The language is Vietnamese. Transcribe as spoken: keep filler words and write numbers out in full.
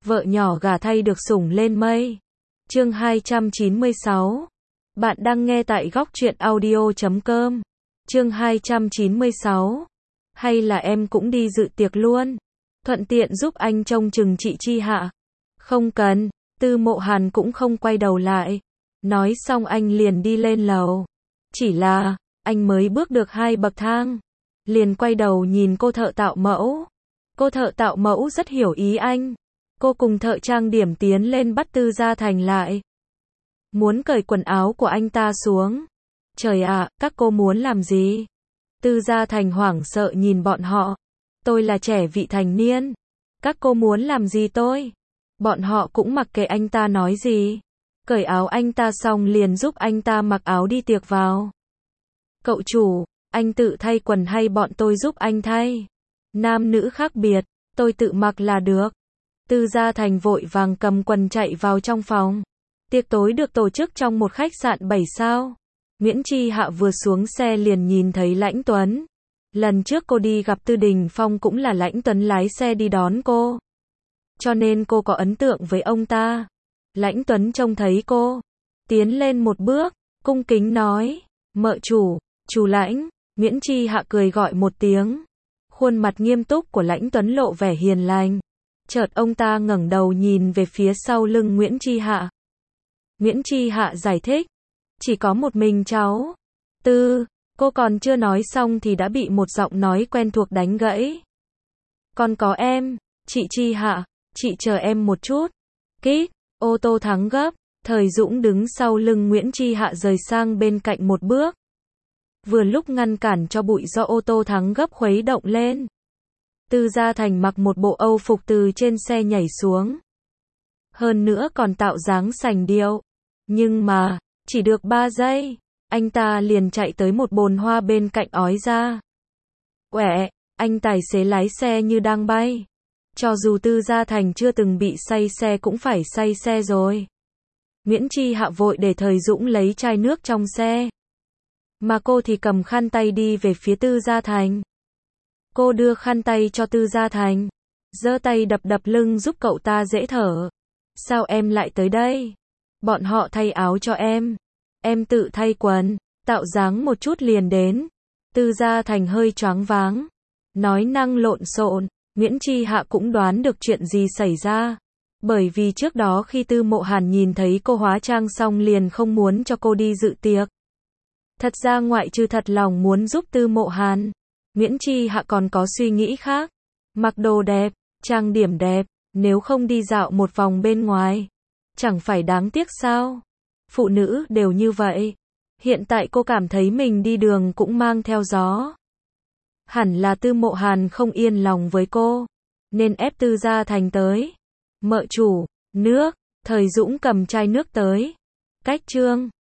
Vợ nhỏ gả thay được sủng lên mây. Chương hai trăm chín mươi sáu. Bạn đang nghe tại góc truyện audio chấm com. Chương hai trăm chín mươi sáu. Hay là em cũng đi dự tiệc luôn? Thuận tiện giúp anh trông chừng chị Chi Hạ. Không cần, Tư Mộ Hàn cũng không quay đầu lại. Nói xong anh liền đi lên lầu. Chỉ là, anh mới bước được hai bậc thang. Liền quay đầu nhìn cô thợ tạo mẫu. Cô thợ tạo mẫu rất hiểu ý anh. Cô cùng thợ trang điểm tiến lên bắt Tư Gia Thành lại. Muốn cởi quần áo của anh ta xuống. Trời ạ, các cô muốn làm gì? Tư Gia Thành hoảng sợ nhìn bọn họ. Tôi là trẻ vị thành niên. Các cô muốn làm gì tôi? Bọn họ cũng mặc kệ anh ta nói gì. Cởi áo anh ta xong liền giúp anh ta mặc áo đi tiệc vào. Cậu chủ, anh tự thay quần hay bọn tôi giúp anh thay? Nam nữ khác biệt, tôi tự mặc là được. Tư Gia Thành vội vàng cầm quần chạy vào trong phòng. Tiệc tối được tổ chức trong một khách sạn bảy sao. Nguyễn Chi Hạ vừa xuống xe liền nhìn thấy Lãnh Tuấn. Lần trước cô đi gặp Tư Đình Phong cũng là Lãnh Tuấn lái xe đi đón cô. Cho nên cô có ấn tượng với ông ta. Lãnh Tuấn trông thấy cô, tiến lên một bước, cung kính nói, mợ chủ, chủ Lãnh. Nguyễn Chi Hạ cười gọi một tiếng. Khuôn mặt nghiêm túc của Lãnh Tuấn lộ vẻ hiền lành. Chợt ông ta ngẩng đầu nhìn về phía sau lưng Nguyễn Chi Hạ. Nguyễn Chi Hạ giải thích, chỉ có một mình cháu. Tư, cô còn chưa nói xong thì đã bị một giọng nói quen thuộc đánh gãy. Còn có em, chị Chi Hạ, chị chờ em một chút. Kít, ô tô thắng gấp, Thời Dũng đứng sau lưng Nguyễn Chi Hạ rời sang bên cạnh một bước. Vừa lúc ngăn cản cho bụi do ô tô thắng gấp khuấy động lên. Tư Gia Thành mặc một bộ Âu phục từ trên xe nhảy xuống. Hơn nữa còn tạo dáng sành điệu. Nhưng mà, chỉ được ba giây, anh ta liền chạy tới một bồn hoa bên cạnh ói ra. Uể, anh tài xế lái xe như đang bay. Cho dù Tư Gia Thành chưa từng bị say xe cũng phải say xe rồi. Nguyễn Chi Hạ vội để Thời Dũng lấy chai nước trong xe. Mà cô thì cầm khăn tay đi về phía Tư Gia Thành. Cô đưa khăn tay cho Tư Gia Thành. Giơ tay đập đập lưng giúp cậu ta dễ thở. Sao em lại tới đây? Bọn họ thay áo cho em. Em tự thay quần, tạo dáng một chút liền đến. Tư Gia Thành hơi choáng váng. Nói năng lộn xộn, Nguyễn Chi Hạ cũng đoán được chuyện gì xảy ra. Bởi vì trước đó khi Tư Mộ Hàn nhìn thấy cô hóa trang xong liền không muốn cho cô đi dự tiệc. Thật ra ngoại trừ thật lòng muốn giúp Tư Mộ Hàn, Nguyễn Chi Hạ còn có suy nghĩ khác. Mặc đồ đẹp, trang điểm đẹp, nếu không đi dạo một vòng bên ngoài, chẳng phải đáng tiếc sao? Phụ nữ đều như vậy. Hiện tại cô cảm thấy mình đi đường cũng mang theo gió. Hẳn là Tư Mộ Hàn không yên lòng với cô, nên ép Tư Gia Thành tới. Mợ chủ, nước. Thời Dũng cầm chai nước tới. Cách trương,